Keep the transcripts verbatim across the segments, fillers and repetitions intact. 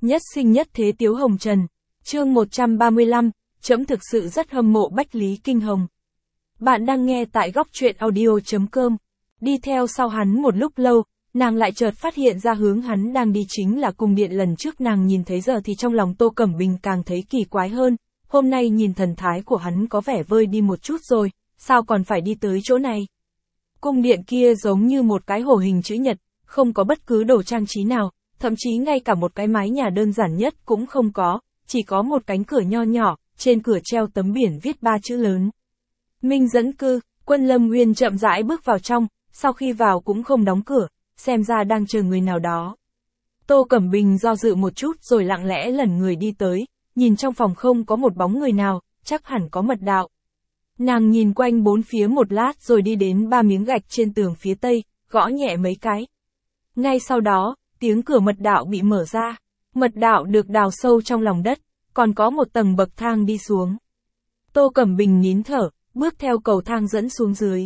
Nhất sinh nhất thế Tiếu Hồng Trần. Chương một trăm ba mươi lăm, trẫm thực sự rất hâm mộ Bách Lý Kinh Hồng. Bạn đang nghe tại góc truyện audio chấm com. Đi theo sau hắn một lúc lâu, nàng lại chợt phát hiện ra hướng hắn đang đi chính là cung điện lần trước nàng nhìn thấy, giờ thì trong lòng Tô Cẩm Bình càng thấy kỳ quái hơn. Hôm nay nhìn thần thái của hắn có vẻ vơi đi một chút rồi, sao còn phải đi tới chỗ này? Cung điện kia giống như một cái hồ hình chữ nhật, không có bất cứ đồ trang trí nào, thậm chí ngay cả một cái mái nhà đơn giản nhất cũng không có, chỉ có một cánh cửa nho nhỏ, trên cửa treo tấm biển viết ba chữ lớn. Minh dẫn cư. Quân Lâm Nguyên chậm rãi bước vào trong, sau khi vào cũng không đóng cửa, xem ra đang chờ người nào đó. Tô Cẩm Bình do dự một chút rồi lặng lẽ lẩn người đi tới, nhìn trong phòng không có một bóng người nào, chắc hẳn có mật đạo. Nàng nhìn quanh bốn phía một lát rồi đi đến ba miếng gạch trên tường phía tây, gõ nhẹ mấy cái. Ngay sau đó, tiếng cửa mật đạo bị mở ra. Mật đạo được đào sâu trong lòng đất, còn có một tầng bậc thang đi xuống. Tô Cẩm Bình nín thở, bước theo cầu thang dẫn xuống dưới.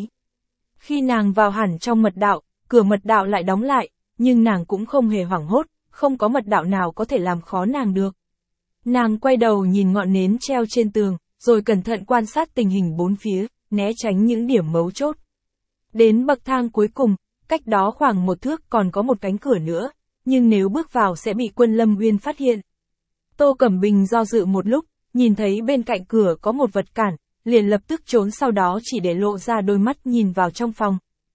Khi nàng vào hẳn trong mật đạo, cửa mật đạo lại đóng lại, nhưng nàng cũng không hề hoảng hốt, không có mật đạo nào có thể làm khó nàng được. Nàng quay đầu nhìn ngọn nến treo trên tường, rồi cẩn thận quan sát tình hình bốn phía, né tránh những điểm mấu chốt. Đến bậc thang cuối cùng, cách đó khoảng một thước còn có một cánh cửa nữa, nhưng nếu bước vào sẽ bị Quân Lâm Nguyên phát hiện. Tô Cẩm Bình do dự một lúc, nhìn thấy bên cạnh cửa có một vật cản, liền lập tức trốn, sau đó chỉ để lộ ra đôi mắt nhìn vào trong phòng.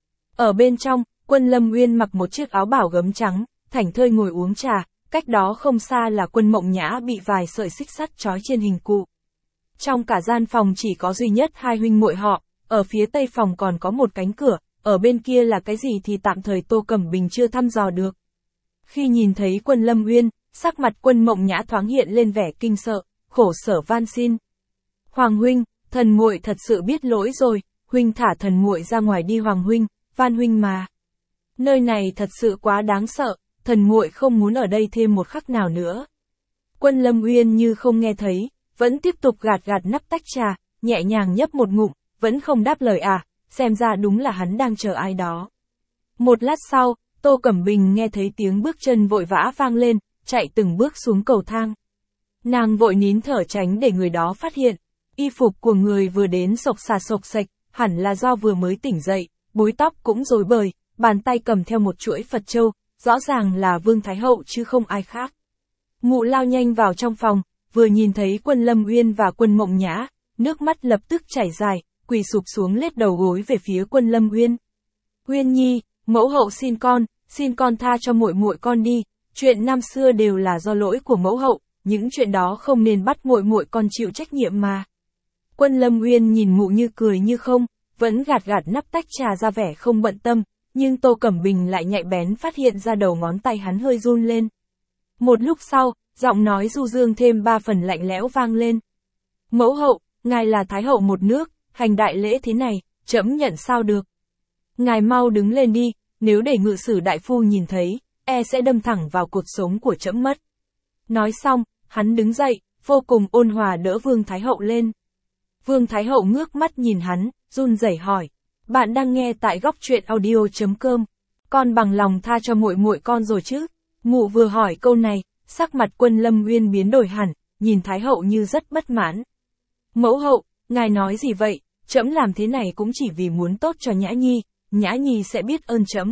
Ở bên trong, Quân Lâm Nguyên mặc một chiếc áo bảo gấm trắng, thảnh thơi ngồi uống trà, cách đó không xa là Quân Mộng Nhã bị vài sợi xích sắt trói trên hình cụ. Trong cả gian phòng chỉ có duy nhất hai huynh muội họ, ở phía tây phòng còn có một cánh cửa, ở bên kia là cái gì thì tạm thời Tô Cẩm Bình chưa thăm dò được. Khi nhìn thấy Quân Lâm Nguyên, sắc mặt Quân Mộng Nhã thoáng hiện lên vẻ kinh sợ, khổ sở van xin. Hoàng huynh, thần muội thật sự biết lỗi rồi, huynh thả thần muội ra ngoài đi Hoàng huynh, van huynh mà. Nơi này thật sự quá đáng sợ, thần muội không muốn ở đây thêm một khắc nào nữa. Quân Lâm Nguyên như không nghe thấy, vẫn tiếp tục gạt gạt nắp tách trà, nhẹ nhàng nhấp một ngụm, vẫn không đáp lời à, xem ra đúng là hắn đang chờ ai đó. Một lát sau, Tô Cẩm Bình nghe thấy tiếng bước chân vội vã vang lên, chạy từng bước xuống cầu thang. Nàng vội nín thở tránh để người đó phát hiện. Y phục của người vừa đến xộc xà xộc xạch, hẳn là do vừa mới tỉnh dậy, búi tóc cũng rối bời, bàn tay cầm theo một chuỗi Phật châu, rõ ràng là Vương Thái Hậu chứ không ai khác. Mụ lao nhanh vào trong phòng, vừa nhìn thấy Quân Lâm Uyên và Quân Mộng Nhã, nước mắt lập tức chảy dài, quỳ sụp xuống lết đầu gối về phía Quân Lâm Uyên. Uyên nhi, mẫu hậu xin con, xin con tha cho muội muội con đi, chuyện năm xưa đều là do lỗi của mẫu hậu, những chuyện đó không nên bắt muội muội con chịu trách nhiệm mà. Quân Lâm Uyên nhìn mụ như cười như không, vẫn gạt gạt nắp tách trà ra vẻ không bận tâm, nhưng Tô Cẩm Bình lại nhạy bén phát hiện ra đầu ngón tay hắn hơi run lên. Một lúc sau, giọng nói du dương thêm ba phần lạnh lẽo vang lên. Mẫu hậu, ngài là Thái hậu một nước, hành đại lễ thế này, trẫm nhận sao được. Ngài mau đứng lên đi, nếu để ngự sử đại phu nhìn thấy, e sẽ đâm thẳng vào cột sống của trẫm mất. Nói xong, hắn đứng dậy, vô cùng ôn hòa đỡ Vương Thái hậu lên. Vương Thái hậu ngước mắt nhìn hắn, run rẩy hỏi. Bạn đang nghe tại góc truyện audio chấm com. Con bằng lòng tha cho muội muội con rồi chứ? Mụ vừa hỏi câu này, sắc mặt Quân Lâm Nguyên biến đổi hẳn, nhìn Thái hậu như rất bất mãn. Mẫu hậu, ngài nói gì vậy? Trẫm làm thế này cũng chỉ vì muốn tốt cho Nhã Nhi, Nhã Nhi sẽ biết ơn trẫm.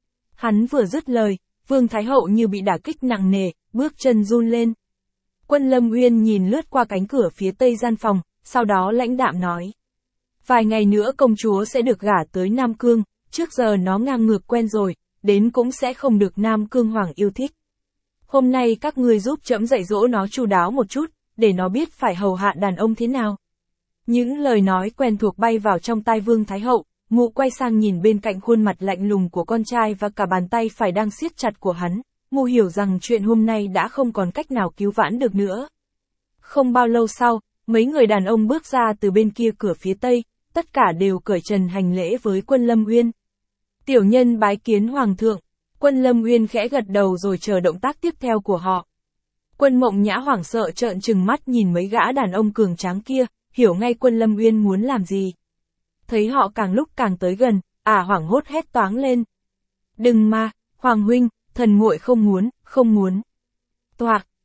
Hắn vừa dứt lời, Vương Thái hậu như bị đả kích nặng nề, bước chân run lên. Quân Lâm Nguyên nhìn lướt qua cánh cửa phía tây gian phòng, sau đó lãnh đạm nói. Vài ngày nữa công chúa sẽ được gả tới Nam Cương, trước giờ nó ngang ngược quen rồi, đến cũng sẽ không được Nam Cương Hoàng yêu thích. Hôm nay các ngươi giúp trẫm dạy dỗ nó chu đáo một chút, để nó biết phải hầu hạ đàn ông thế nào. Những lời nói quen thuộc bay vào trong tai Vương Thái hậu, mụ quay sang nhìn bên cạnh khuôn mặt lạnh lùng của con trai và cả bàn tay phải đang siết chặt của hắn, mụ hiểu rằng chuyện hôm nay đã không còn cách nào cứu vãn được nữa. Không bao lâu sau, mấy người đàn ông bước ra từ bên kia cửa phía tây, tất cả đều cởi trần hành lễ với Quân Lâm Uyên. Tiểu nhân bái kiến Hoàng thượng. Quân Lâm Uyên khẽ gật đầu rồi chờ động tác tiếp theo của họ. Quân Mộng Nhã hoảng sợ trợn trừng mắt nhìn mấy gã đàn ông cường tráng kia, hiểu ngay Quân Lâm Uyên muốn làm gì. Thấy họ càng lúc càng tới gần, ả à, hoảng hốt hét toáng lên. Đừng mà, Hoàng huynh, thần muội không muốn, không muốn. Toạc,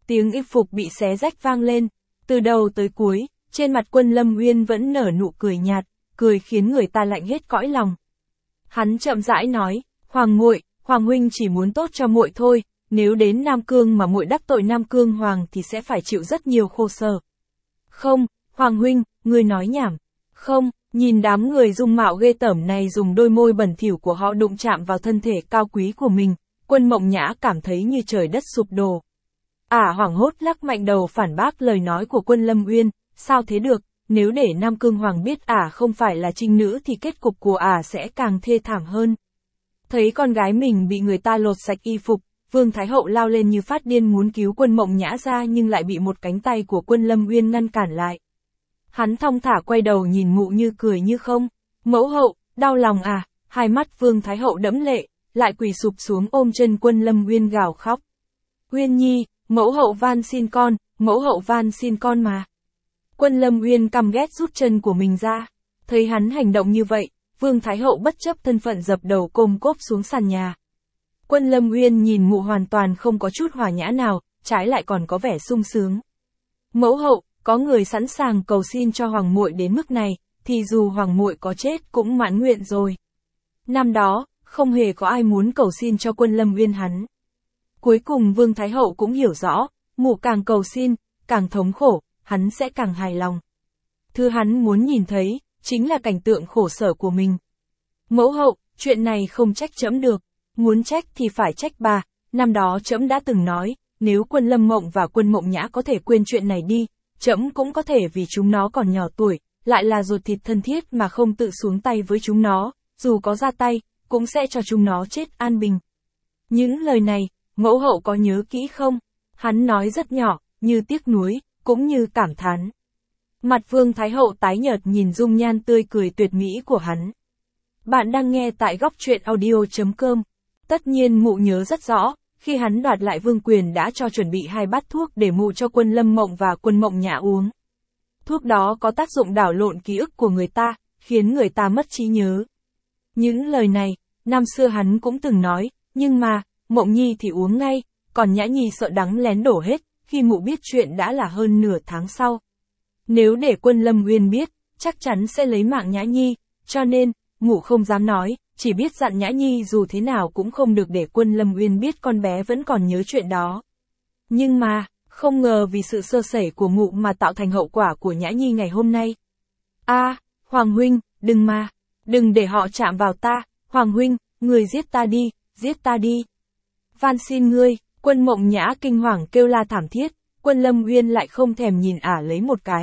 tiếng y phục bị xé rách vang lên. Từ đầu tới cuối, trên mặt Quân Lâm Uyên vẫn nở nụ cười nhạt, cười khiến người ta lạnh hết cõi lòng. Hắn chậm rãi nói, Hoàng muội, Hoàng huynh chỉ muốn tốt cho muội thôi, nếu đến Nam Cương mà muội đắc tội Nam Cương Hoàng thì sẽ phải chịu rất nhiều khổ sở. Không, Hoàng huynh, ngươi nói nhảm. Không, nhìn đám người dung mạo ghê tởm này dùng đôi môi bẩn thỉu của họ đụng chạm vào thân thể cao quý của mình, Quân Mộng Nhã cảm thấy như trời đất sụp đổ. Ả à, hoảng hốt lắc mạnh đầu phản bác lời nói của Quân Lâm Uyên, sao thế được, nếu để Nam Cương Hoàng biết Ả à không phải là trinh nữ thì kết cục của Ả à sẽ càng thê thảm hơn. Thấy con gái mình bị người ta lột sạch y phục, Vương Thái Hậu lao lên như phát điên muốn cứu Quân Mộng Nhã ra nhưng lại bị một cánh tay của Quân Lâm Uyên ngăn cản lại. Hắn thong thả quay đầu nhìn mụ như cười như không. Mẫu hậu, đau lòng à, hai mắt Vương Thái Hậu đẫm lệ, lại quỳ sụp xuống ôm chân Quân Lâm Uyên gào khóc. Uyên nhi, mẫu hậu van xin con, mẫu hậu van xin con mà. Quân Lâm Uyên căm ghét rút chân của mình ra. Thấy hắn hành động như vậy, Vương Thái Hậu bất chấp thân phận dập đầu côm cốp xuống sàn nhà. Quân Lâm Uyên nhìn mụ hoàn toàn không có chút hòa nhã nào, trái lại còn có vẻ sung sướng. Mẫu hậu, có người sẵn sàng cầu xin cho hoàng muội đến mức này, thì dù hoàng muội có chết cũng mãn nguyện rồi. Năm đó, không hề có ai muốn cầu xin cho Quân Lâm Uyên hắn. Cuối cùng Vương Thái Hậu cũng hiểu rõ, mụ càng cầu xin, càng thống khổ, hắn sẽ càng hài lòng. Thứ hắn muốn nhìn thấy, chính là cảnh tượng khổ sở của mình. Mẫu hậu, chuyện này không trách trẫm được, muốn trách thì phải trách bà, năm đó trẫm đã từng nói, nếu Quân Lâm Mộng và Quân Mộng Nhã có thể quên chuyện này đi, trẫm cũng có thể vì chúng nó còn nhỏ tuổi, lại là ruột thịt thân thiết mà không tự xuống tay với chúng nó, dù có ra tay, cũng sẽ cho chúng nó chết an bình. Những lời này, mẫu hậu có nhớ kỹ không? Hắn nói rất nhỏ, như tiếc nuối, cũng như cảm thán. Mặt Vương Thái Hậu tái nhợt nhìn dung nhan tươi cười tuyệt mỹ của hắn. Bạn đang nghe tại góc truyện audio chấm com. Tất nhiên mụ nhớ rất rõ, khi hắn đoạt lại vương quyền đã cho chuẩn bị hai bát thuốc để mụ cho Quân Lâm Mộng và Quân Mộng Nhã uống. Thuốc đó có tác dụng đảo lộn ký ức của người ta, khiến người ta mất trí nhớ. Những lời này, năm xưa hắn cũng từng nói, nhưng mà, Mộng Nhi thì uống ngay, còn Nhã Nhi sợ đắng lén đổ hết, khi mụ biết chuyện đã là hơn nửa tháng sau. Nếu để Quân Lâm Uyên biết, chắc chắn sẽ lấy mạng Nhã Nhi, cho nên, mụ không dám nói, chỉ biết dặn Nhã Nhi dù thế nào cũng không được để Quân Lâm Uyên biết con bé vẫn còn nhớ chuyện đó. Nhưng mà, không ngờ vì sự sơ sẩy của mụ mà tạo thành hậu quả của Nhã Nhi ngày hôm nay. A, à, Hoàng huynh, đừng mà, đừng để họ chạm vào ta, Hoàng huynh, người giết ta đi, giết ta đi. Van xin ngươi, Quân Mộng Nhã kinh hoàng kêu la thảm thiết, Quân Lâm Uyên lại không thèm nhìn ả lấy một cái.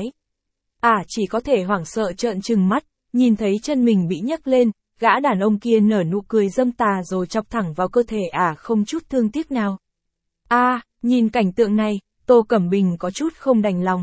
Ả chỉ có thể hoảng sợ trợn trừng mắt, nhìn thấy chân mình bị nhấc lên, gã đàn ông kia nở nụ cười dâm tà rồi chọc thẳng vào cơ thể ả không chút thương tiếc nào. A, à, nhìn cảnh tượng này, Tô Cẩm Bình có chút không đành lòng.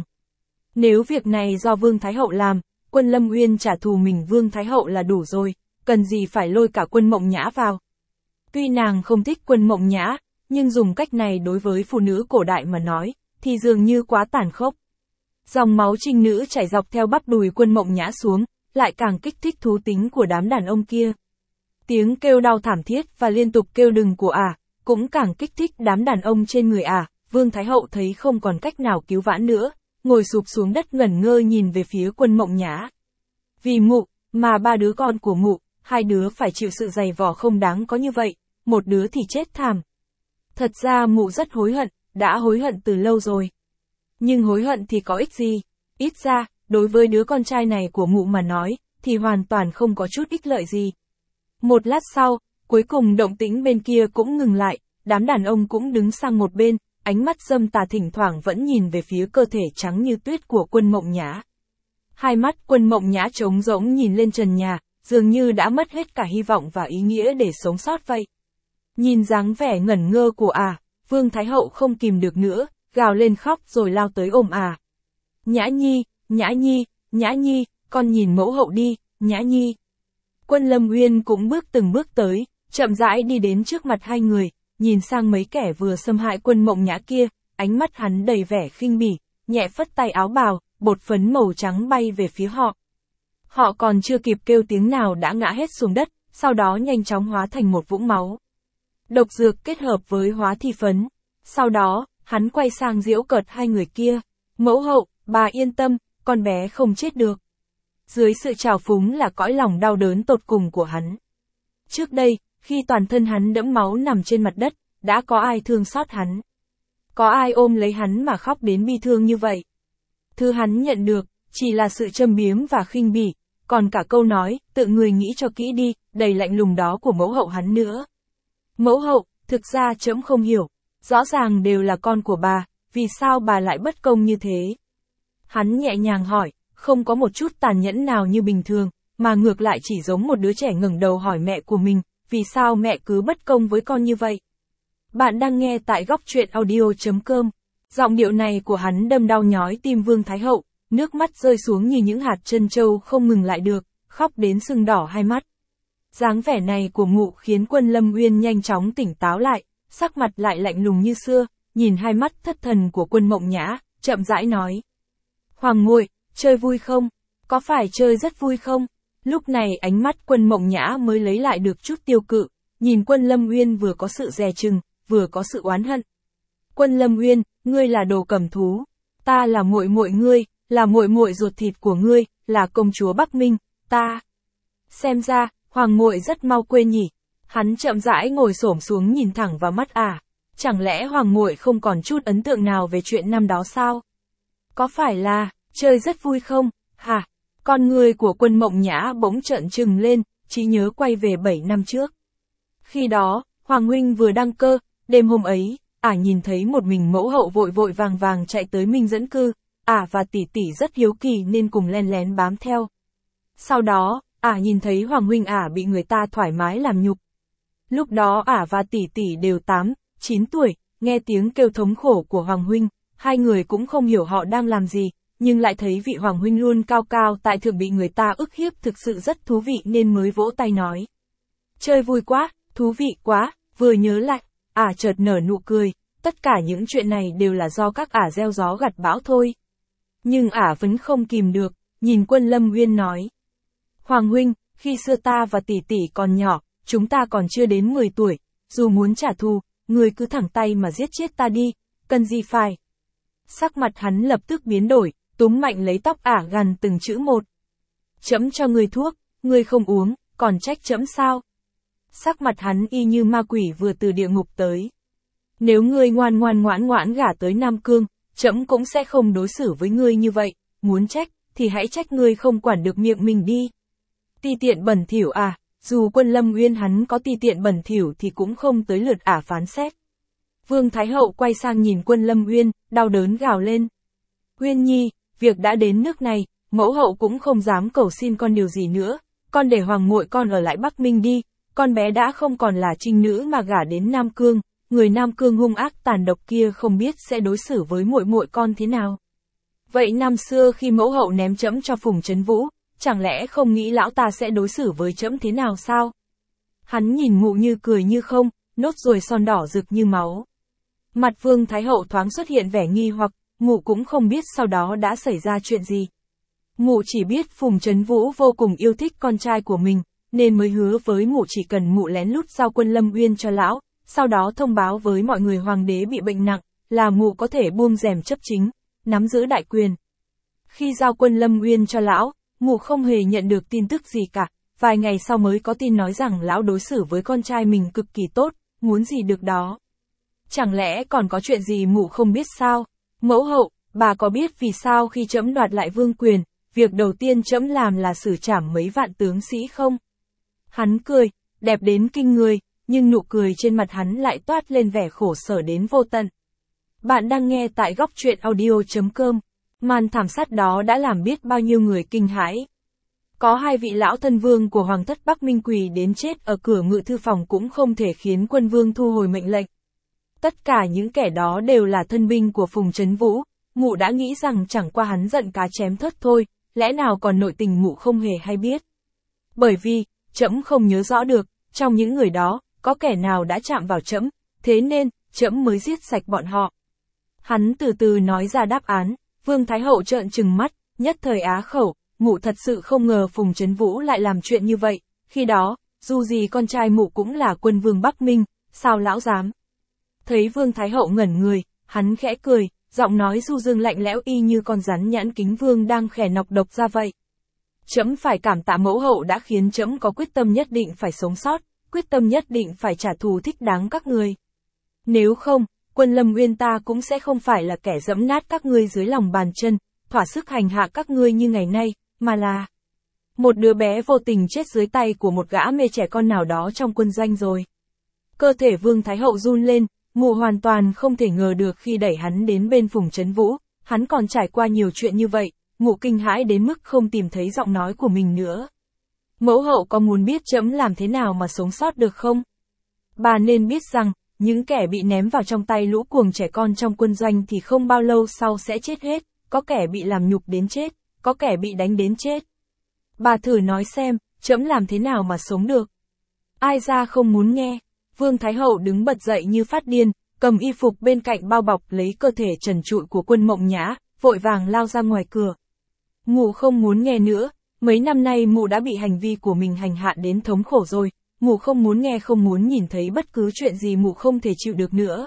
Nếu việc này do Vương Thái Hậu làm, Quân Lâm Uyên trả thù mình Vương Thái Hậu là đủ rồi, cần gì phải lôi cả Quân Mộng Nhã vào. Tuy nàng không thích Quân Mộng Nhã, nhưng dùng cách này đối với phụ nữ cổ đại mà nói, thì dường như quá tàn khốc. Dòng máu trinh nữ chảy dọc theo bắp đùi Quân Mộng Nhã xuống, lại càng kích thích thú tính của đám đàn ông kia. Tiếng kêu đau thảm thiết và liên tục kêu đừng của ả, cũng càng kích thích đám đàn ông trên người ả. Vương Thái Hậu thấy không còn cách nào cứu vãn nữa, ngồi sụp xuống đất ngẩn ngơ nhìn về phía Quân Mộng Nhã. Vì mụ, mà ba đứa con của mụ, hai đứa phải chịu sự dày vò không đáng có như vậy, một đứa thì chết thảm. Thật ra mụ rất hối hận, đã hối hận từ lâu rồi. Nhưng hối hận thì có ích gì? Ít ra, đối với đứa con trai này của mụ mà nói, thì hoàn toàn không có chút ích lợi gì. Một lát sau, cuối cùng động tĩnh bên kia cũng ngừng lại, đám đàn ông cũng đứng sang một bên, ánh mắt dâm tà thỉnh thoảng vẫn nhìn về phía cơ thể trắng như tuyết của Quân Mộng Nhã. Hai mắt Quân Mộng Nhã trống rỗng nhìn lên trần nhà, dường như đã mất hết cả hy vọng và ý nghĩa để sống sót vậy. Nhìn dáng vẻ ngẩn ngơ của ả, à, Vương Thái Hậu không kìm được nữa, gào lên khóc rồi lao tới ôm ả. À. Nhã Nhi, Nhã Nhi, Nhã Nhi, con nhìn mẫu hậu đi, Nhã Nhi. Quân Lâm Uyên cũng bước từng bước tới, chậm rãi đi đến trước mặt hai người, nhìn sang mấy kẻ vừa xâm hại Quân Mộng Nhã kia, ánh mắt hắn đầy vẻ khinh bỉ, nhẹ phất tay áo bào, bột phấn màu trắng bay về phía họ. Họ còn chưa kịp kêu tiếng nào đã ngã hết xuống đất, sau đó nhanh chóng hóa thành một vũng máu. Độc dược kết hợp với hóa thi phấn. Sau đó, hắn quay sang giễu cợt hai người kia. Mẫu hậu, bà yên tâm, con bé không chết được. Dưới sự trào phúng là cõi lòng đau đớn tột cùng của hắn. Trước đây, khi toàn thân hắn đẫm máu nằm trên mặt đất, đã có ai thương xót hắn? Có ai ôm lấy hắn mà khóc đến bi thương như vậy? Thứ hắn nhận được, chỉ là sự châm biếm và khinh bỉ, còn cả câu nói, tự người nghĩ cho kỹ đi, đầy lạnh lùng đó của mẫu hậu hắn nữa. Mẫu hậu, thực ra trẫm không hiểu, rõ ràng đều là con của bà, vì sao bà lại bất công như thế? Hắn nhẹ nhàng hỏi, không có một chút tàn nhẫn nào như bình thường, mà ngược lại chỉ giống một đứa trẻ ngẩng đầu hỏi mẹ của mình, vì sao mẹ cứ bất công với con như vậy? Bạn đang nghe tại góc truyện audio chấm com. Giọng điệu này của hắn đâm đau nhói tim Vương Thái Hậu, nước mắt rơi xuống như những hạt trân châu không ngừng lại được, khóc đến sưng đỏ hai mắt. Dáng vẻ này của mụ khiến Quân Lâm Uyên nhanh chóng tỉnh táo lại, sắc mặt lại lạnh lùng như xưa, nhìn hai mắt thất thần của Quân Mộng Nhã, chậm rãi nói. Hoàng muội, chơi vui không? Có phải chơi rất vui không? Lúc này ánh mắt Quân Mộng Nhã mới lấy lại được chút tiêu cự, nhìn Quân Lâm Uyên vừa có sự dè chừng, vừa có sự oán hận. Quân Lâm Uyên, ngươi là đồ cầm thú, ta là muội muội ngươi, là muội muội ruột thịt của ngươi, là công chúa Bắc Minh, ta. Xem ra, hoàng muội rất mau quên nhỉ. Hắn chậm rãi ngồi xổm xuống nhìn thẳng vào mắt ả. Chẳng lẽ hoàng muội không còn chút ấn tượng nào về chuyện năm đó sao? Có phải là, chơi rất vui không, hả? Con người của Quân Mộng Nhã bỗng trợn trừng lên, trí nhớ quay về bảy năm trước. Khi đó, Hoàng huynh vừa đăng cơ, đêm hôm ấy, ả nhìn thấy một mình mẫu hậu vội vội vàng vàng chạy tới Minh Dẫn Cư, ả và tỷ tỷ rất hiếu kỳ nên cùng len lén bám theo. Sau đó, ả nhìn thấy Hoàng huynh ả bị người ta thoải mái làm nhục. Lúc đó ả và tỷ tỷ đều tám, chín tuổi, nghe tiếng kêu thống khổ của Hoàng huynh, hai người cũng không hiểu họ đang làm gì, nhưng lại thấy vị Hoàng huynh luôn cao cao tại thượng bị người ta ức hiếp thực sự rất thú vị nên mới vỗ tay nói. Chơi vui quá, thú vị quá, vừa nhớ lại, ả chợt nở nụ cười, tất cả những chuyện này đều là do các ả gieo gió gặt bão thôi. Nhưng ả vẫn không kìm được, nhìn Quân Lâm Uyên nói. Hoàng huynh, khi xưa ta và tỷ tỷ còn nhỏ, chúng ta còn chưa đến mười tuổi, dù muốn trả thù, người cứ thẳng tay mà giết chết ta đi, cần gì phải. Sắc mặt hắn lập tức biến đổi, túm mạnh lấy tóc ả gằn từng chữ một. Trẫm cho ngươi thuốc, ngươi không uống, còn trách trẫm sao? Sắc mặt hắn y như ma quỷ vừa từ địa ngục tới. Nếu ngươi ngoan ngoan ngoãn ngoãn gả tới Nam Cương, trẫm cũng sẽ không đối xử với ngươi như vậy, muốn trách, thì hãy trách ngươi không quản được miệng mình đi. Ti tiện bẩn thỉu à, dù Quân Lâm Uyên hắn có ti tiện bẩn thỉu thì cũng không tới lượt ả phán xét. Vương Thái Hậu quay sang nhìn Quân Lâm Uyên, đau đớn gào lên. Uyên nhi, việc đã đến nước này, mẫu hậu cũng không dám cầu xin con điều gì nữa, con để hoàng muội con ở lại Bắc Minh đi, con bé đã không còn là trinh nữ mà gả đến Nam Cương, người Nam Cương hung ác tàn độc kia không biết sẽ đối xử với muội muội con thế nào. Vậy năm xưa khi mẫu hậu ném trẫm cho Phùng Trấn Vũ, chẳng lẽ không nghĩ lão ta sẽ đối xử với trẫm thế nào sao? Hắn nhìn mụ như cười như không, nốt ruồi son đỏ rực như máu. Mặt Vương Thái Hậu thoáng xuất hiện vẻ nghi hoặc, mụ cũng không biết sau đó đã xảy ra chuyện gì. Mụ chỉ biết Phùng Trấn Vũ vô cùng yêu thích con trai của mình, nên mới hứa với mụ chỉ cần mụ lén lút giao Quân Lâm Uyên cho lão, sau đó thông báo với mọi người hoàng đế bị bệnh nặng, là mụ có thể buông rèm chấp chính, nắm giữ đại quyền. Khi giao Quân Lâm Uyên cho lão, mụ không hề nhận được tin tức gì cả, vài ngày sau mới có tin nói rằng lão đối xử với con trai mình cực kỳ tốt, muốn gì được đó. Chẳng lẽ còn có chuyện gì mụ không biết sao? Mẫu hậu, bà có biết vì sao khi trẫm đoạt lại vương quyền, việc đầu tiên trẫm làm là xử trảm mấy vạn tướng sĩ không? Hắn cười, đẹp đến kinh người, nhưng nụ cười trên mặt hắn lại toát lên vẻ khổ sở đến vô tận. Bạn đang nghe tại góc truyện audio chấm com. Màn thảm sát đó đã làm biết bao nhiêu người kinh hãi. Có hai vị lão thân vương của Hoàng thất Bắc Minh quỳ đến chết ở cửa ngự thư phòng cũng không thể khiến quân vương thu hồi mệnh lệnh. Tất cả những kẻ đó đều là thân binh của Phùng Trấn Vũ, mụ đã nghĩ rằng chẳng qua hắn giận cá chém thớt thôi, lẽ nào còn nội tình mụ không hề hay biết. Bởi vì, trẫm không nhớ rõ được, trong những người đó, có kẻ nào đã chạm vào trẫm, thế nên, trẫm mới giết sạch bọn họ. Hắn từ từ nói ra đáp án, Vương Thái Hậu trợn trừng mắt, nhất thời á khẩu, mụ thật sự không ngờ Phùng Trấn Vũ lại làm chuyện như vậy, khi đó, dù gì con trai mụ cũng là quân vương Bắc Minh, sao lão dám. Thấy Vương Thái Hậu ngẩn người, Hắn khẽ cười, giọng nói du dương lạnh lẽo y như con rắn nhãn kính vương đang khè nọc độc ra vậy. Trẫm phải cảm tạ mẫu hậu đã khiến trẫm có quyết tâm nhất định phải sống sót, quyết tâm nhất định phải trả thù thích đáng các ngươi. Nếu không, Quân Lâm Uyên ta cũng sẽ không phải là kẻ dẫm nát các ngươi dưới lòng bàn chân, thỏa sức hành hạ các ngươi như ngày nay, mà là một đứa bé vô tình chết dưới tay của một gã mê trẻ con nào đó trong quân doanh rồi. Cơ thể Vương Thái Hậu run lên, Mụ hoàn toàn không thể ngờ được khi đẩy hắn đến bên Phùng Trấn Vũ, hắn còn trải qua nhiều chuyện như vậy, Mụ kinh hãi đến mức không tìm thấy giọng nói của mình nữa. Mẫu hậu có muốn biết trẫm làm thế nào mà sống sót được không? Bà nên biết rằng, những kẻ bị ném vào trong tay lũ cuồng trẻ con trong quân doanh thì không bao lâu sau sẽ chết hết, có kẻ bị làm nhục đến chết, có kẻ bị đánh đến chết. Bà thử nói xem, trẫm làm thế nào mà sống được? Ai ra không muốn nghe? Vương Thái Hậu đứng bật dậy như phát điên, cầm y phục bên cạnh bao bọc lấy cơ thể trần trụi của Quân Mộng Nhã, vội vàng lao ra ngoài cửa. Mụ không muốn nghe nữa, mấy năm nay mụ đã bị hành vi của mình hành hạ đến thống khổ rồi, mụ không muốn nghe không muốn nhìn thấy bất cứ chuyện gì mụ không thể chịu được nữa.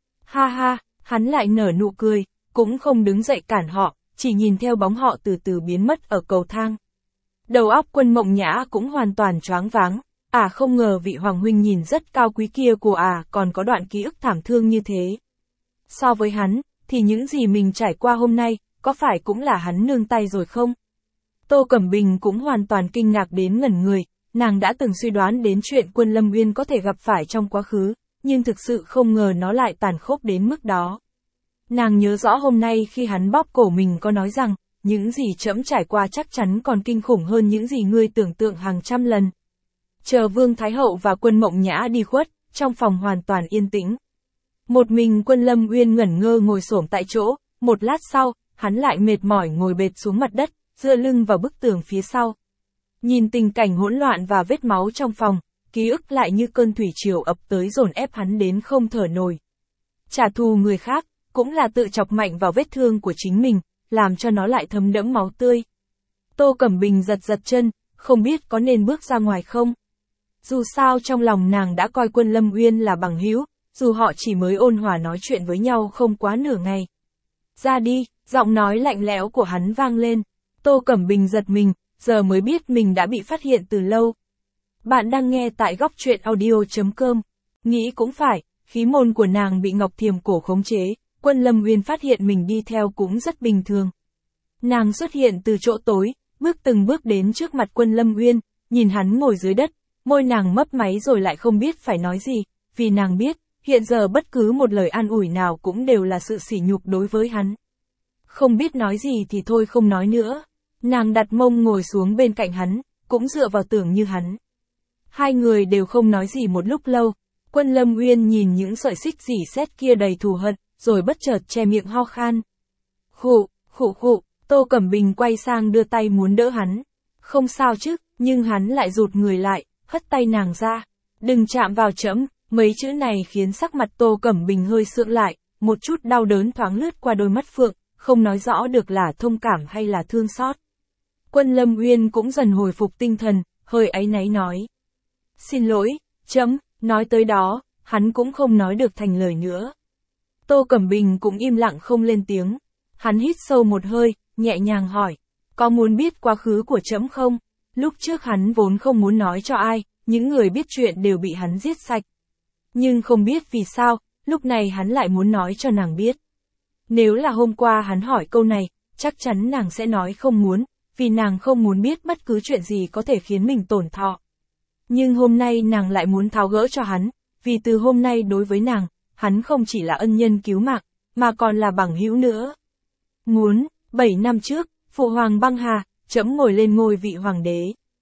Ha ha, hắn lại nở nụ cười, cũng không đứng dậy cản họ, chỉ nhìn theo bóng họ từ từ biến mất ở cầu thang. Đầu óc Quân Mộng Nhã cũng hoàn toàn choáng váng. À không ngờ vị hoàng huynh nhìn rất cao quý kia của à còn có đoạn ký ức thảm thương như thế. So với hắn, thì những gì mình trải qua hôm nay, có phải cũng là hắn nương tay rồi không? Tô Cẩm Bình cũng hoàn toàn kinh ngạc đến ngẩn người, nàng đã từng suy đoán đến chuyện Quân Lâm Uyên có thể gặp phải trong quá khứ, nhưng thực sự không ngờ nó lại tàn khốc đến mức đó. Nàng nhớ rõ hôm nay khi hắn bóp cổ mình có nói rằng, những gì trẫm trải qua chắc chắn còn kinh khủng hơn những gì ngươi tưởng tượng hàng trăm lần. Chờ Vương Thái Hậu và Quân Mộng Nhã đi khuất, trong phòng hoàn toàn yên tĩnh. Một mình Quân Lâm Uyên ngẩn ngơ ngồi xổm tại chỗ, một lát sau, hắn lại mệt mỏi ngồi bệt xuống mặt đất, dựa lưng vào bức tường phía sau. Nhìn tình cảnh hỗn loạn và vết máu trong phòng, ký ức lại như cơn thủy triều ập tới dồn ép hắn đến không thở nổi. Trả thù người khác, cũng là tự chọc mạnh vào vết thương của chính mình, làm cho nó lại thấm đẫm máu tươi. Tô Cẩm Bình giật giật chân, không biết có nên bước ra ngoài không? Dù sao trong lòng nàng đã coi Quân Lâm Uyên là bằng hữu, dù họ chỉ mới ôn hòa nói chuyện với nhau không quá nửa ngày. Ra đi, giọng nói lạnh lẽo của hắn vang lên. Tô Cẩm Bình giật mình, giờ mới biết mình đã bị phát hiện từ lâu. Bạn đang nghe tại góc truyện audio chấm com. Nghĩ cũng phải, khí môn của nàng bị Ngọc Thiềm cổ khống chế, Quân Lâm Uyên phát hiện mình đi theo cũng rất bình thường. Nàng xuất hiện từ chỗ tối, bước từng bước đến trước mặt Quân Lâm Uyên, nhìn hắn ngồi dưới đất. Môi nàng mấp máy rồi lại không biết phải nói gì, vì nàng biết, hiện giờ bất cứ một lời an ủi nào cũng đều là sự sỉ nhục đối với hắn. Không biết nói gì thì thôi không nói nữa. Nàng đặt mông ngồi xuống bên cạnh hắn, cũng dựa vào tường như hắn. Hai người đều không nói gì một lúc lâu. Quân Lâm Uyên nhìn những sợi xích rỉ sét kia đầy thù hận, rồi bất chợt che miệng ho khan. Khụ, khụ khụ, Tô Cẩm Bình quay sang đưa tay muốn đỡ hắn. Không sao chứ, nhưng hắn lại rụt người lại. Hất tay nàng ra, đừng chạm vào trẫm, mấy chữ này khiến sắc mặt Tô Cẩm Bình hơi sượng lại, một chút đau đớn thoáng lướt qua đôi mắt phượng, không nói rõ được là thông cảm hay là thương xót. Quân Lâm Uyên cũng dần hồi phục tinh thần, hơi áy náy nói. Xin lỗi, trẫm, nói tới đó, hắn cũng không nói được thành lời nữa. Tô Cẩm Bình cũng im lặng không lên tiếng, hắn hít sâu một hơi, nhẹ nhàng hỏi, có muốn biết quá khứ của trẫm không? Lúc trước hắn vốn không muốn nói cho ai, những người biết chuyện đều bị hắn giết sạch. Nhưng không biết vì sao, lúc này hắn lại muốn nói cho nàng biết. Nếu là hôm qua hắn hỏi câu này, chắc chắn nàng sẽ nói không muốn, vì nàng không muốn biết bất cứ chuyện gì có thể khiến mình tổn thọ. Nhưng hôm nay nàng lại muốn tháo gỡ cho hắn, vì từ hôm nay đối với nàng, hắn không chỉ là ân nhân cứu mạng, mà còn là bằng hữu nữa. Muốn, bảy năm trước, Phụ Hoàng băng hà, trẫm ngồi lên ngôi vị hoàng đế.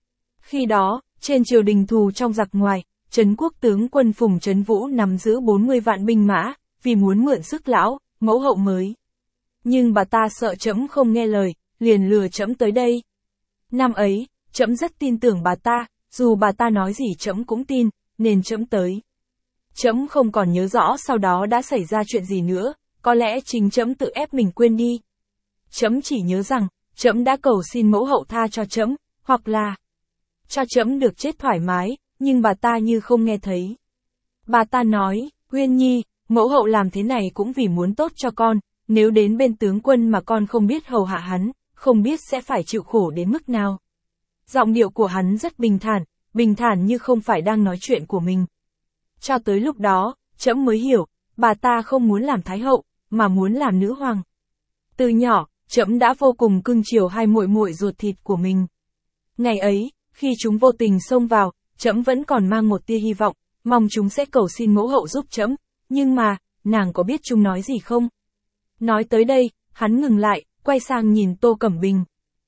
Khi đó, trên triều đình thù trong giặc ngoài, Trấn Quốc tướng quân Phùng Trấn Vũ nắm giữ bốn mươi vạn binh mã, vì muốn mượn sức lão, mẫu hậu mới. Nhưng bà ta sợ trẫm không nghe lời, liền lừa trẫm tới đây. Năm ấy, trẫm rất tin tưởng bà ta, dù bà ta nói gì trẫm cũng tin, nên trẫm tới. Trẫm không còn nhớ rõ sau đó đã xảy ra chuyện gì nữa, có lẽ chính trẫm tự ép mình quên đi. Trẫm chỉ nhớ rằng, trẫm đã cầu xin mẫu hậu tha cho trẫm, hoặc là cho trẫm được chết thoải mái, nhưng bà ta như không nghe thấy. Bà ta nói, Uyên Nhi, mẫu hậu làm thế này cũng vì muốn tốt cho con, nếu đến bên tướng quân mà con không biết hầu hạ hắn, không biết sẽ phải chịu khổ đến mức nào. Giọng điệu của hắn rất bình thản, bình thản như không phải đang nói chuyện của mình. Cho tới lúc đó, trẫm mới hiểu, bà ta không muốn làm thái hậu, mà muốn làm nữ hoàng. Từ nhỏ, trẫm đã vô cùng cưng chiều hai muội muội ruột thịt của mình. Ngày ấy, khi chúng vô tình xông vào, trẫm vẫn còn mang một tia hy vọng, mong chúng sẽ cầu xin mẫu hậu giúp trẫm, nhưng mà, nàng có biết chúng nói gì không? Nói tới đây, hắn ngừng lại, quay sang nhìn Tô Cẩm Bình.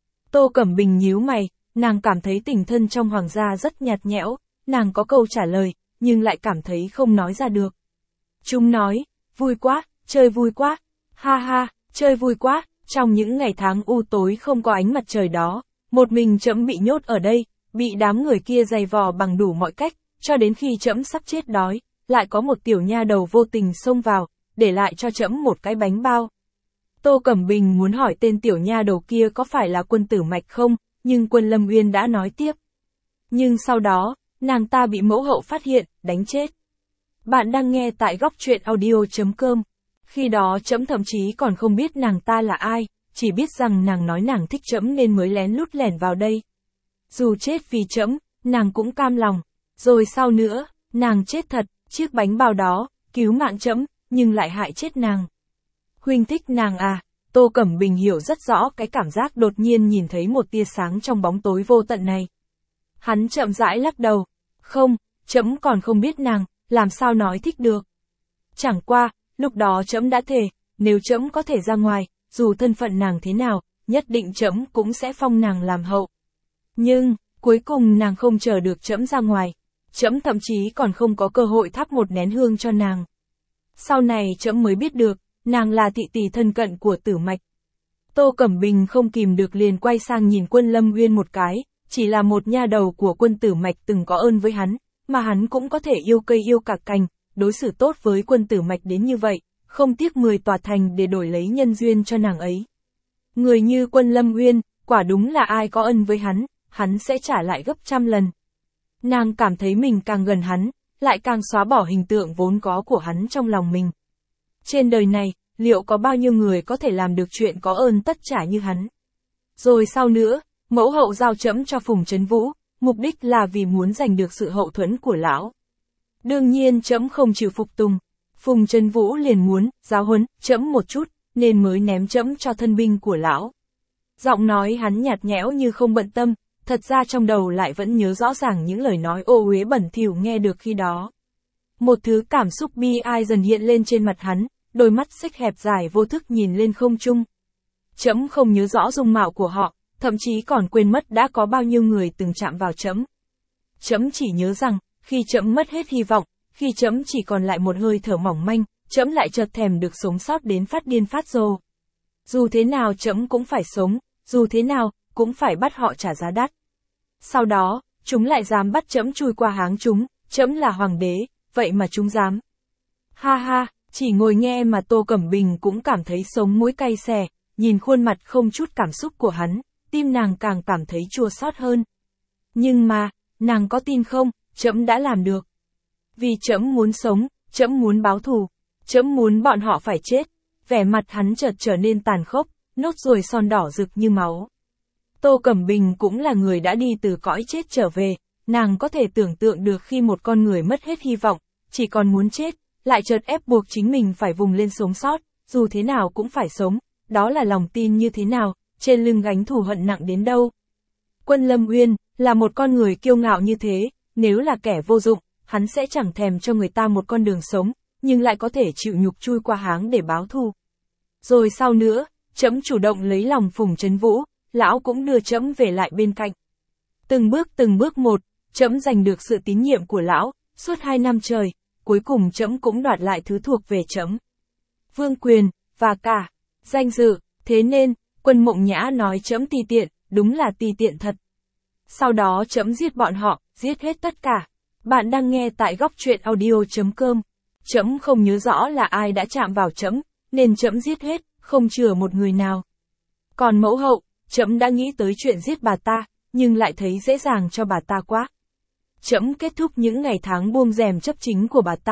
Tô Cẩm Bình nhíu mày, nàng cảm thấy tình thân trong hoàng gia rất nhạt nhẽo, nàng có câu trả lời, nhưng lại cảm thấy không nói ra được. Chúng nói, vui quá, chơi vui quá, ha ha, chơi vui quá, trong những ngày tháng u tối không có ánh mặt trời đó, một mình trẫm bị nhốt ở đây, bị đám người kia giày vò bằng đủ mọi cách, cho đến khi trẫm sắp chết đói, lại có một tiểu nha đầu vô tình xông vào, để lại cho trẫm một cái bánh bao. Tô Cẩm Bình muốn hỏi tên tiểu nha đầu kia có phải là Quân Tử Mạch không, nhưng Quân Lâm Uyên đã nói tiếp. Nhưng sau đó, nàng ta bị mẫu hậu phát hiện, đánh chết. Bạn đang nghe tại góc truyện audio chấm com. Khi đó trẫm thậm chí còn không biết nàng ta là ai, chỉ biết rằng nàng nói nàng thích trẫm nên mới lén lút lẻn vào đây. Dù chết vì trẫm, nàng cũng cam lòng. Rồi sau nữa, nàng chết thật, chiếc bánh bao đó, cứu mạng trẫm, nhưng lại hại chết nàng. Huynh thích nàng à? Tô Cẩm Bình hiểu rất rõ cái cảm giác đột nhiên nhìn thấy một tia sáng trong bóng tối vô tận này. Hắn chậm rãi lắc đầu. Không, trẫm còn không biết nàng, làm sao nói thích được. Chẳng qua, lúc đó trẫm đã thề, nếu trẫm có thể ra ngoài, dù thân phận nàng thế nào, nhất định trẫm cũng sẽ phong nàng làm hậu. Nhưng, cuối cùng nàng không chờ được trẫm ra ngoài. Trẫm thậm chí còn không có cơ hội thắp một nén hương cho nàng. Sau này trẫm mới biết được, nàng là thị tỷ thân cận của Tử Mạch. Tô Cẩm Bình không kìm được liền quay sang nhìn Quân Lâm Uyên một cái, chỉ là một nha đầu của Quân Tử Mạch từng có ơn với hắn, mà hắn cũng có thể yêu cây yêu cả cành, đối xử tốt với Quân Tử Mạch đến như vậy, không tiếc mười tòa thành để đổi lấy nhân duyên cho nàng ấy. Người như Quân Lâm Uyên, quả đúng là ai có ân với hắn, hắn sẽ trả lại gấp trăm lần. Nàng cảm thấy mình càng gần hắn, lại càng xóa bỏ hình tượng vốn có của hắn trong lòng mình. Trên đời này, liệu có bao nhiêu người có thể làm được chuyện có ơn tất trả như hắn? Rồi sau nữa, mẫu hậu giao trẫm cho Phùng Trấn Vũ, mục đích là vì muốn giành được sự hậu thuẫn của lão. Đương nhiên trẫm không chịu phục tùng. Phùng Trấn Vũ liền muốn giáo huấn trẫm một chút, nên mới ném trẫm cho thân binh của lão. Giọng nói hắn nhạt nhẽo như không bận tâm, thật ra trong đầu lại vẫn nhớ rõ ràng những lời nói ô uế bẩn thỉu nghe được khi đó. Một thứ cảm xúc bi ai dần hiện lên trên mặt hắn, đôi mắt xích hẹp dài vô thức nhìn lên không trung. Trẫm không nhớ rõ dung mạo của họ, thậm chí còn quên mất đã có bao nhiêu người từng chạm vào trẫm. Trẫm chỉ nhớ rằng, khi trẫm mất hết hy vọng, khi trẫm chỉ còn lại một hơi thở mỏng manh, trẫm lại chợt thèm được sống sót đến phát điên phát rồ. Dù thế nào trẫm cũng phải sống, dù thế nào, cũng phải bắt họ trả giá đắt. Sau đó, chúng lại dám bắt trẫm chui qua háng chúng, trẫm là hoàng đế, vậy mà chúng dám. Ha ha, chỉ ngồi nghe mà Tô Cẩm Bình cũng cảm thấy sống mũi cay xè, nhìn khuôn mặt không chút cảm xúc của hắn, tim nàng càng cảm thấy chua xót hơn. Nhưng mà, nàng có tin không, trẫm đã làm được. Vì trẫm muốn sống, trẫm muốn báo thù, trẫm muốn bọn họ phải chết. Vẻ mặt hắn chợt trở nên tàn khốc, nốt ruồi son đỏ rực như máu. Tô Cẩm Bình cũng là người đã đi từ cõi chết trở về, nàng có thể tưởng tượng được khi một con người mất hết hy vọng, chỉ còn muốn chết, lại chợt ép buộc chính mình phải vùng lên sống sót, dù thế nào cũng phải sống, đó là lòng tin như thế nào, trên lưng gánh thù hận nặng đến đâu. Quân Lâm Uyên, là một con người kiêu ngạo như thế, nếu là kẻ vô dụng, hắn sẽ chẳng thèm cho người ta một con đường sống, nhưng lại có thể chịu nhục chui qua háng để báo thù. Rồi sau nữa, trẫm chủ động lấy lòng Phùng Trấn Vũ, lão cũng đưa trẫm về lại bên cạnh. Từng bước từng bước một, trẫm giành được sự tín nhiệm của lão, suốt hai năm trời, cuối cùng trẫm cũng đoạt lại thứ thuộc về trẫm. Vương quyền, và cả, danh dự, thế nên, Quân Mộng Nhã nói trẫm ti tiện, đúng là ti tiện thật. Sau đó trẫm giết bọn họ, giết hết tất cả. Bạn đang nghe tại góc truyện audio chấm com. Trẫm không nhớ rõ là ai đã chạm vào trẫm, nên trẫm giết hết, không chừa một người nào. Còn mẫu hậu, trẫm đã nghĩ tới chuyện giết bà ta, nhưng lại thấy dễ dàng cho bà ta quá. Trẫm kết thúc những ngày tháng buông rèm chấp chính của bà ta,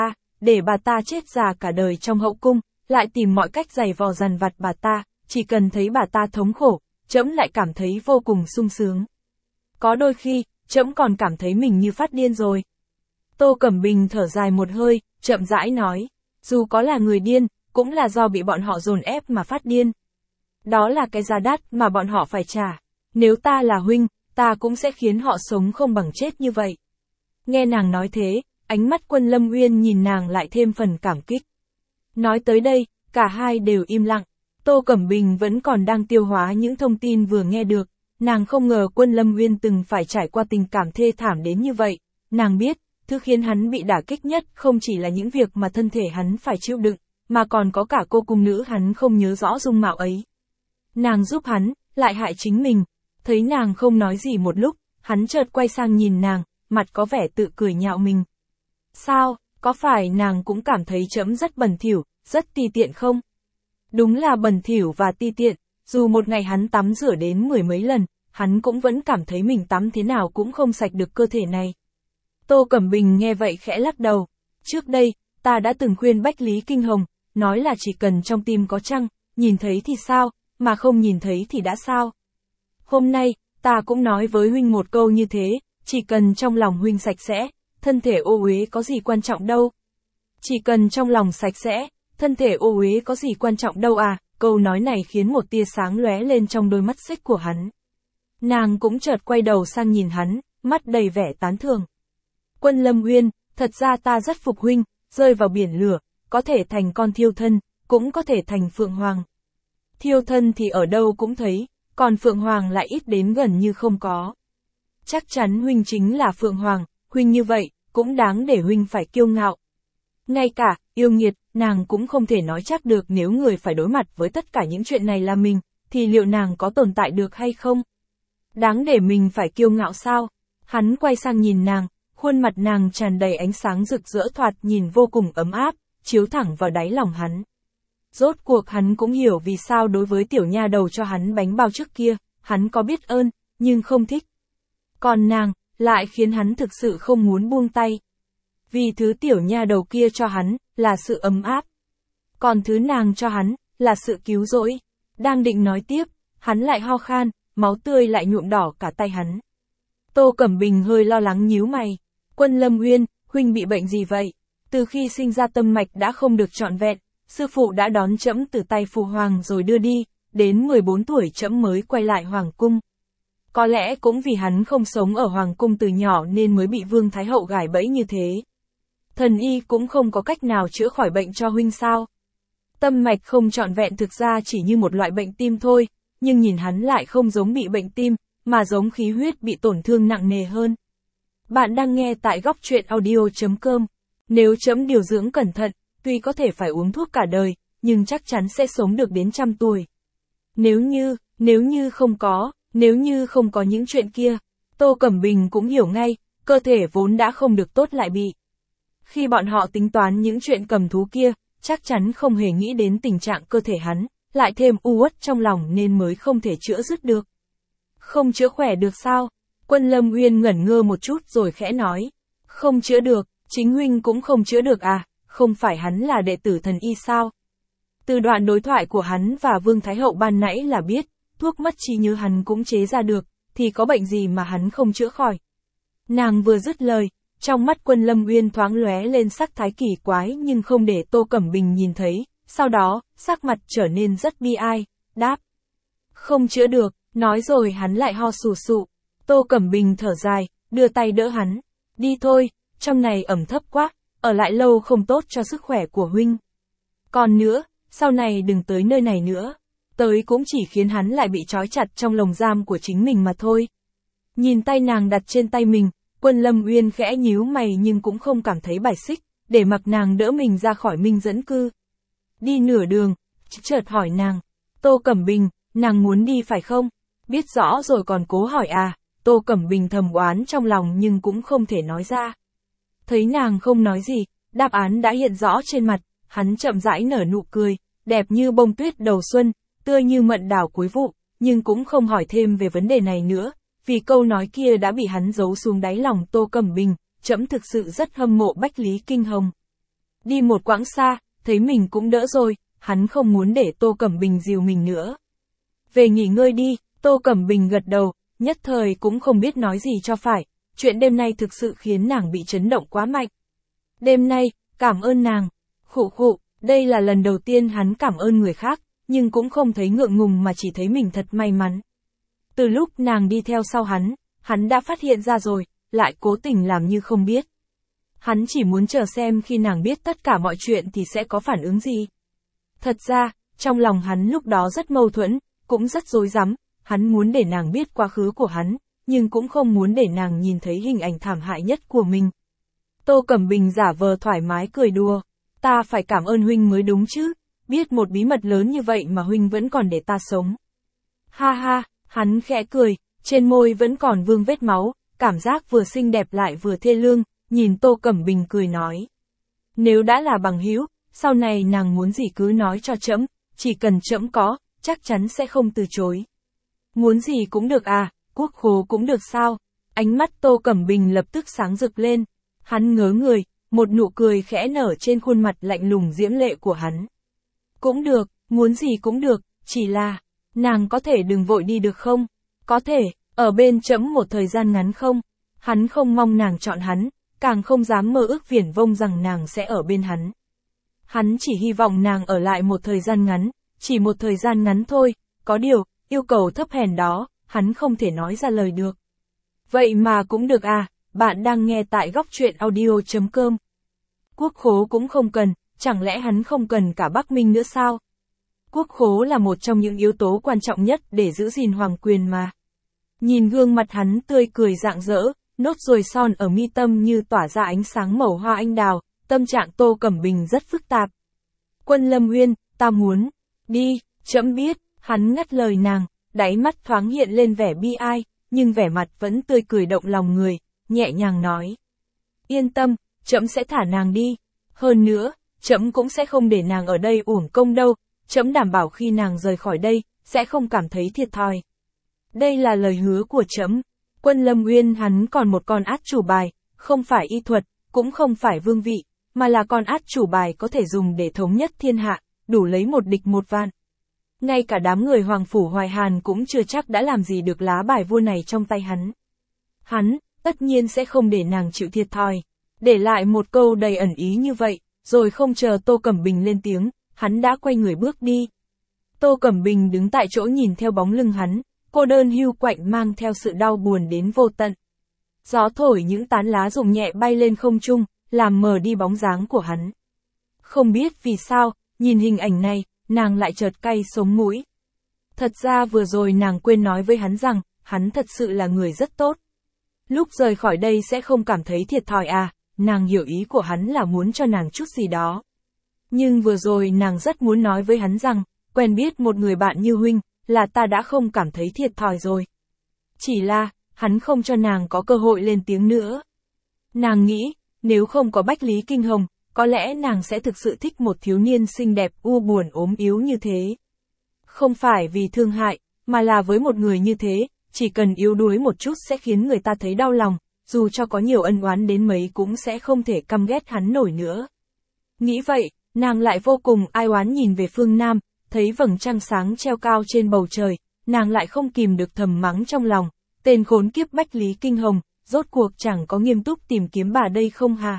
để bà ta chết già cả đời trong hậu cung, lại tìm mọi cách giày vò dằn vặt bà ta, chỉ cần thấy bà ta thống khổ, trẫm lại cảm thấy vô cùng sung sướng. Có đôi khi, trẫm còn cảm thấy mình như phát điên rồi. Tô Cẩm Bình thở dài một hơi, chậm rãi nói, dù có là người điên, cũng là do bị bọn họ dồn ép mà phát điên. Đó là cái giá đắt mà bọn họ phải trả. Nếu ta là huynh, ta cũng sẽ khiến họ sống không bằng chết như vậy. Nghe nàng nói thế, ánh mắt Quân Lâm Uyên nhìn nàng lại thêm phần cảm kích. Nói tới đây, cả hai đều im lặng. Tô Cẩm Bình vẫn còn đang tiêu hóa những thông tin vừa nghe được. Nàng không ngờ Quân Lâm Uyên từng phải trải qua tình cảm thê thảm đến như vậy. Nàng biết, thứ khiến hắn bị đả kích nhất không chỉ là những việc mà thân thể hắn phải chịu đựng, mà còn có cả cô cung nữ hắn không nhớ rõ dung mạo ấy. Nàng giúp hắn, lại hại chính mình. Thấy nàng không nói gì một lúc, hắn chợt quay sang nhìn nàng, mặt có vẻ tự cười nhạo mình. Sao, có phải nàng cũng cảm thấy trẫm rất bẩn thỉu, rất ti tiện không? Đúng là bẩn thỉu và ti tiện, dù một ngày hắn tắm rửa đến mười mấy lần, hắn cũng vẫn cảm thấy mình tắm thế nào cũng không sạch được cơ thể này. Tô Cẩm Bình nghe vậy khẽ lắc đầu. Trước đây, ta đã từng khuyên Bách Lý Kinh Hồng, nói là chỉ cần trong tim có trăng, nhìn thấy thì sao, mà không nhìn thấy thì đã sao. Hôm nay, ta cũng nói với huynh một câu như thế, chỉ cần trong lòng huynh sạch sẽ, thân thể ô uế có gì quan trọng đâu. Chỉ cần trong lòng sạch sẽ, thân thể ô uế có gì quan trọng đâu à, câu nói này khiến một tia sáng lóe lên trong đôi mắt xích của hắn. Nàng cũng chợt quay đầu sang nhìn hắn, mắt đầy vẻ tán thưởng. Quân Lâm Uyên, thật ra ta rất phục huynh, rơi vào biển lửa, có thể thành con thiêu thân, cũng có thể thành phượng hoàng. Thiêu thân thì ở đâu cũng thấy, còn phượng hoàng lại ít đến gần như không có. Chắc chắn huynh chính là phượng hoàng, huynh như vậy, cũng đáng để huynh phải kiêu ngạo. Ngay cả, yêu nghiệt, nàng cũng không thể nói chắc được nếu người phải đối mặt với tất cả những chuyện này là mình, thì liệu nàng có tồn tại được hay không? Đáng để mình phải kiêu ngạo sao? Hắn quay sang nhìn nàng, khuôn mặt nàng tràn đầy ánh sáng rực rỡ thoạt nhìn vô cùng ấm áp, chiếu thẳng vào đáy lòng hắn. Rốt cuộc hắn cũng hiểu vì sao đối với tiểu nha đầu cho hắn bánh bao trước kia, hắn có biết ơn, nhưng không thích. Còn nàng, lại khiến hắn thực sự không muốn buông tay. Vì thứ tiểu nha đầu kia cho hắn, là sự ấm áp. Còn thứ nàng cho hắn, là sự cứu rỗi. Đang định nói tiếp, hắn lại ho khan, máu tươi lại nhuộm đỏ cả tay hắn. Tô Cẩm Bình hơi lo lắng nhíu mày. Quân Lâm Uyên, huynh bị bệnh gì vậy? Từ khi sinh ra tâm mạch đã không được trọn vẹn, sư phụ đã đón trẫm từ tay phụ hoàng rồi đưa đi, đến mười bốn tuổi trẫm mới quay lại hoàng cung. Có lẽ cũng vì hắn không sống ở hoàng cung từ nhỏ nên mới bị Vương Thái Hậu gài bẫy như thế. Thần y cũng không có cách nào chữa khỏi bệnh cho huynh sao? Tâm mạch không trọn vẹn thực ra chỉ như một loại bệnh tim thôi, nhưng nhìn hắn lại không giống bị bệnh tim, mà giống khí huyết bị tổn thương nặng nề hơn. Bạn đang nghe tại góc truyện audio chấm com. Nếu trẫm điều dưỡng cẩn thận, tuy có thể phải uống thuốc cả đời, nhưng chắc chắn sẽ sống được đến trăm tuổi. Nếu như, nếu như không có, nếu như không có những chuyện kia, Tô Cẩm Bình cũng hiểu ngay, cơ thể vốn đã không được tốt lại bị. Khi bọn họ tính toán những chuyện cầm thú kia, chắc chắn không hề nghĩ đến tình trạng cơ thể hắn, lại thêm u uất trong lòng nên mới không thể chữa dứt được. Không chữa khỏe được sao? Quân Lâm Uyên ngẩn ngơ một chút rồi khẽ nói. Không chữa được, chính huynh cũng không chữa được à, không phải hắn là đệ tử thần y sao? Từ đoạn đối thoại của hắn và Vương Thái Hậu ban nãy là biết, thuốc mất trí nhớ hắn cũng chế ra được, thì có bệnh gì mà hắn không chữa khỏi. Nàng vừa dứt lời, trong mắt Quân Lâm Uyên thoáng lóe lên sắc thái kỳ quái nhưng không để Tô Cẩm Bình nhìn thấy, sau đó, sắc mặt trở nên rất bi ai, đáp. Không chữa được, nói rồi hắn lại ho sù sụ. Tô Cẩm Bình thở dài, đưa tay đỡ hắn. Đi thôi, trong này ẩm thấp quá, ở lại lâu không tốt cho sức khỏe của huynh. Còn nữa, sau này đừng tới nơi này nữa. Tới cũng chỉ khiến hắn lại bị trói chặt trong lồng giam của chính mình mà thôi. Nhìn tay nàng đặt trên tay mình, Quân Lâm Uyên khẽ nhíu mày nhưng cũng không cảm thấy bài xích, để mặc nàng đỡ mình ra khỏi Minh Dẫn Cư. Đi nửa đường, chợt hỏi nàng. Tô Cẩm Bình, nàng muốn đi phải không? Biết rõ rồi còn cố hỏi à? Tô Cẩm Bình thầm oán trong lòng nhưng cũng không thể nói ra. Thấy nàng không nói gì, đáp án đã hiện rõ trên mặt, hắn chậm rãi nở nụ cười, đẹp như bông tuyết đầu xuân, tươi như mận đào cuối vụ, nhưng cũng không hỏi thêm về vấn đề này nữa, vì câu nói kia đã bị hắn giấu xuống đáy lòng Tô Cẩm Bình, trẫm thực sự rất hâm mộ Bách Lý Kinh Hồng. Đi một quãng xa, thấy mình cũng đỡ rồi, hắn không muốn để Tô Cẩm Bình dìu mình nữa. Về nghỉ ngơi đi, Tô Cẩm Bình gật đầu, nhất thời cũng không biết nói gì cho phải, chuyện đêm nay thực sự khiến nàng bị chấn động quá mạnh. Đêm nay, cảm ơn nàng. Khụ khụ, đây là lần đầu tiên hắn cảm ơn người khác, nhưng cũng không thấy ngượng ngùng mà chỉ thấy mình thật may mắn. Từ lúc nàng đi theo sau hắn, hắn đã phát hiện ra rồi, lại cố tình làm như không biết. Hắn chỉ muốn chờ xem khi nàng biết tất cả mọi chuyện thì sẽ có phản ứng gì. Thật ra, trong lòng hắn lúc đó rất mâu thuẫn, cũng rất rối rắm, hắn muốn để nàng biết quá khứ của hắn, nhưng cũng không muốn để nàng nhìn thấy hình ảnh thảm hại nhất của mình. Tô Cẩm Bình giả vờ thoải mái cười đùa, ta phải cảm ơn huynh mới đúng chứ, biết một bí mật lớn như vậy mà huynh vẫn còn để ta sống. Ha ha, hắn khẽ cười, trên môi vẫn còn vương vết máu, cảm giác vừa xinh đẹp lại vừa thê lương, nhìn Tô Cẩm Bình cười nói. Nếu đã là bằng hữu, sau này nàng muốn gì cứ nói cho trẫm, chỉ cần trẫm có, chắc chắn sẽ không từ chối. Muốn gì cũng được à, quốc khố cũng được sao? Ánh mắt Tô Cẩm Bình lập tức sáng rực lên. Hắn ngớ người, một nụ cười khẽ nở trên khuôn mặt lạnh lùng diễm lệ của hắn. Cũng được, muốn gì cũng được, chỉ là, nàng có thể đừng vội đi được không? Có thể, ở bên trẫm một thời gian ngắn không? Hắn không mong nàng chọn hắn, càng không dám mơ ước viển vông rằng nàng sẽ ở bên hắn. Hắn chỉ hy vọng nàng ở lại một thời gian ngắn, chỉ một thời gian ngắn thôi, có điều, yêu cầu thấp hèn đó, hắn không thể nói ra lời được. Vậy mà cũng được à, bạn đang nghe tại góc truyện audio chấm com. Quốc khố cũng không cần, chẳng lẽ hắn không cần cả Bắc Minh nữa sao? Quốc khố là một trong những yếu tố quan trọng nhất để giữ gìn hoàng quyền mà. Nhìn gương mặt hắn tươi cười rạng rỡ, nốt ruồi son ở mi tâm như tỏa ra ánh sáng màu hoa anh đào, tâm trạng Tô Cẩm Bình rất phức tạp. Quân Lâm Uyên, ta muốn, đi, trẫm biết, hắn ngắt lời nàng, đáy mắt thoáng hiện lên vẻ bi ai, nhưng vẻ mặt vẫn tươi cười động lòng người, nhẹ nhàng nói. Yên tâm, trẫm sẽ thả nàng đi, hơn nữa, trẫm cũng sẽ không để nàng ở đây uổng công đâu, trẫm đảm bảo khi nàng rời khỏi đây, sẽ không cảm thấy thiệt thòi. Đây là lời hứa của trẫm. Quân Lâm Uyên hắn còn một con át chủ bài, không phải y thuật, cũng không phải vương vị, mà là con át chủ bài có thể dùng để thống nhất thiên hạ, đủ lấy một địch một vạn. Ngay cả đám người Hoàng Phủ Hoài Hàn cũng chưa chắc đã làm gì được lá bài vua này trong tay hắn. Hắn, tất nhiên sẽ không để nàng chịu thiệt thòi. Để lại một câu đầy ẩn ý như vậy, rồi không chờ Tô Cẩm Bình lên tiếng, hắn đã quay người bước đi. Tô Cẩm Bình đứng tại chỗ nhìn theo bóng lưng hắn, cô đơn hiu quạnh mang theo sự đau buồn đến vô tận. Gió thổi những tán lá rụng nhẹ bay lên không trung, làm mờ đi bóng dáng của hắn. Không biết vì sao, nhìn hình ảnh này, nàng lại chợt cay sống mũi. Thật ra vừa rồi nàng quên nói với hắn rằng, hắn thật sự là người rất tốt. Lúc rời khỏi đây sẽ không cảm thấy thiệt thòi à, nàng hiểu ý của hắn là muốn cho nàng chút gì đó. Nhưng vừa rồi nàng rất muốn nói với hắn rằng, quen biết một người bạn như huynh, là ta đã không cảm thấy thiệt thòi rồi. Chỉ là, hắn không cho nàng có cơ hội lên tiếng nữa. Nàng nghĩ, nếu không có Bách Lý Kinh Hồng, có lẽ nàng sẽ thực sự thích một thiếu niên xinh đẹp u buồn ốm yếu như thế. Không phải vì thương hại, mà là với một người như thế, chỉ cần yếu đuối một chút sẽ khiến người ta thấy đau lòng, dù cho có nhiều ân oán đến mấy cũng sẽ không thể căm ghét hắn nổi nữa. Nghĩ vậy, nàng lại vô cùng ai oán nhìn về phương Nam, thấy vầng trăng sáng treo cao trên bầu trời, nàng lại không kìm được thầm mắng trong lòng, tên khốn kiếp Bách Lý Kinh Hồng, rốt cuộc chẳng có nghiêm túc tìm kiếm bà đây không hả?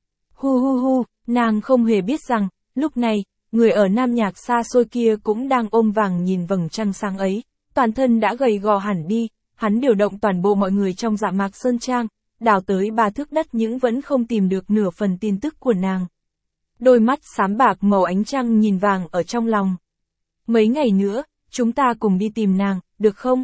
Hu hu hu, nàng không hề biết rằng, lúc này, người ở Nam Nhạc xa xôi kia cũng đang ôm vàng nhìn vầng trăng sáng ấy, toàn thân đã gầy gò hẳn đi, hắn điều động toàn bộ mọi người trong Dạ Mạc Sơn Trang, đào tới ba thước đất nhưng vẫn không tìm được nửa phần tin tức của nàng. Đôi mắt xám bạc màu ánh trăng nhìn vàng ở trong lòng. Mấy ngày nữa, chúng ta cùng đi tìm nàng, được không?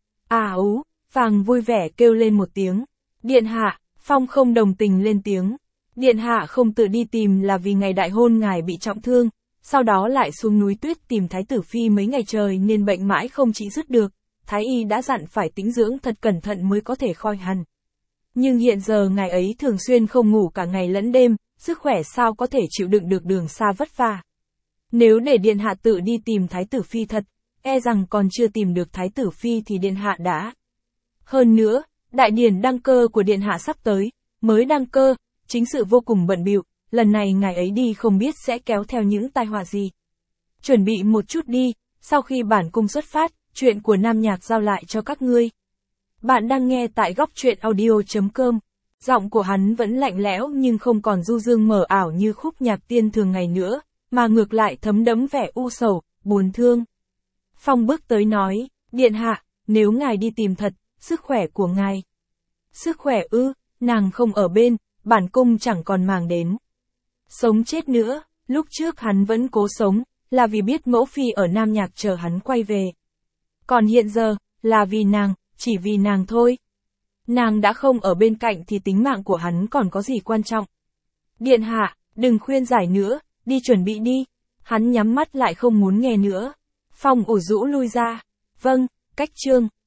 À ú, vàng vui vẻ kêu lên một tiếng. Điện hạ, Phong không đồng tình lên tiếng. Điện hạ không tự đi tìm là vì ngày đại hôn ngài bị trọng thương, sau đó lại xuống núi tuyết tìm Thái tử Phi mấy ngày trời nên bệnh mãi không trị dứt được. Thái y đã dặn phải tĩnh dưỡng thật cẩn thận mới có thể khỏi hẳn. Nhưng hiện giờ ngài ấy thường xuyên không ngủ cả ngày lẫn đêm, sức khỏe sao có thể chịu đựng được đường xa vất vả. Nếu để điện hạ tự đi tìm Thái tử Phi thật, e rằng còn chưa tìm được Thái tử Phi thì điện hạ đã. Hơn nữa, đại điển đăng cơ của điện hạ sắp tới, mới đăng cơ, chính sự vô cùng bận bịu, lần này ngài ấy đi không biết sẽ kéo theo những tai họa gì. Chuẩn bị một chút đi, sau khi bản cung xuất phát, chuyện của Nam Nhạc giao lại cho các ngươi. Bạn đang nghe tại góc truyện audio chấm com. Giọng của hắn vẫn lạnh lẽo nhưng không còn du dương mờ ảo như khúc nhạc tiên thường ngày nữa, mà ngược lại thấm đẫm vẻ u sầu, buồn thương. Phong bước tới nói, điện hạ, nếu ngài đi tìm thật, sức khỏe của ngài. Sức khỏe ư, nàng không ở bên, bản cung chẳng còn màng đến. Sống chết nữa, lúc trước hắn vẫn cố sống, là vì biết mẫu phi ở Nam Nhạc chờ hắn quay về. Còn hiện giờ, là vì nàng, chỉ vì nàng thôi. Nàng đã không ở bên cạnh thì tính mạng của hắn còn có gì quan trọng. Điện hạ, đừng khuyên giải nữa, đi chuẩn bị đi. Hắn nhắm mắt lại không muốn nghe nữa. Phong ủ rũ lui ra. Vâng, cách chương.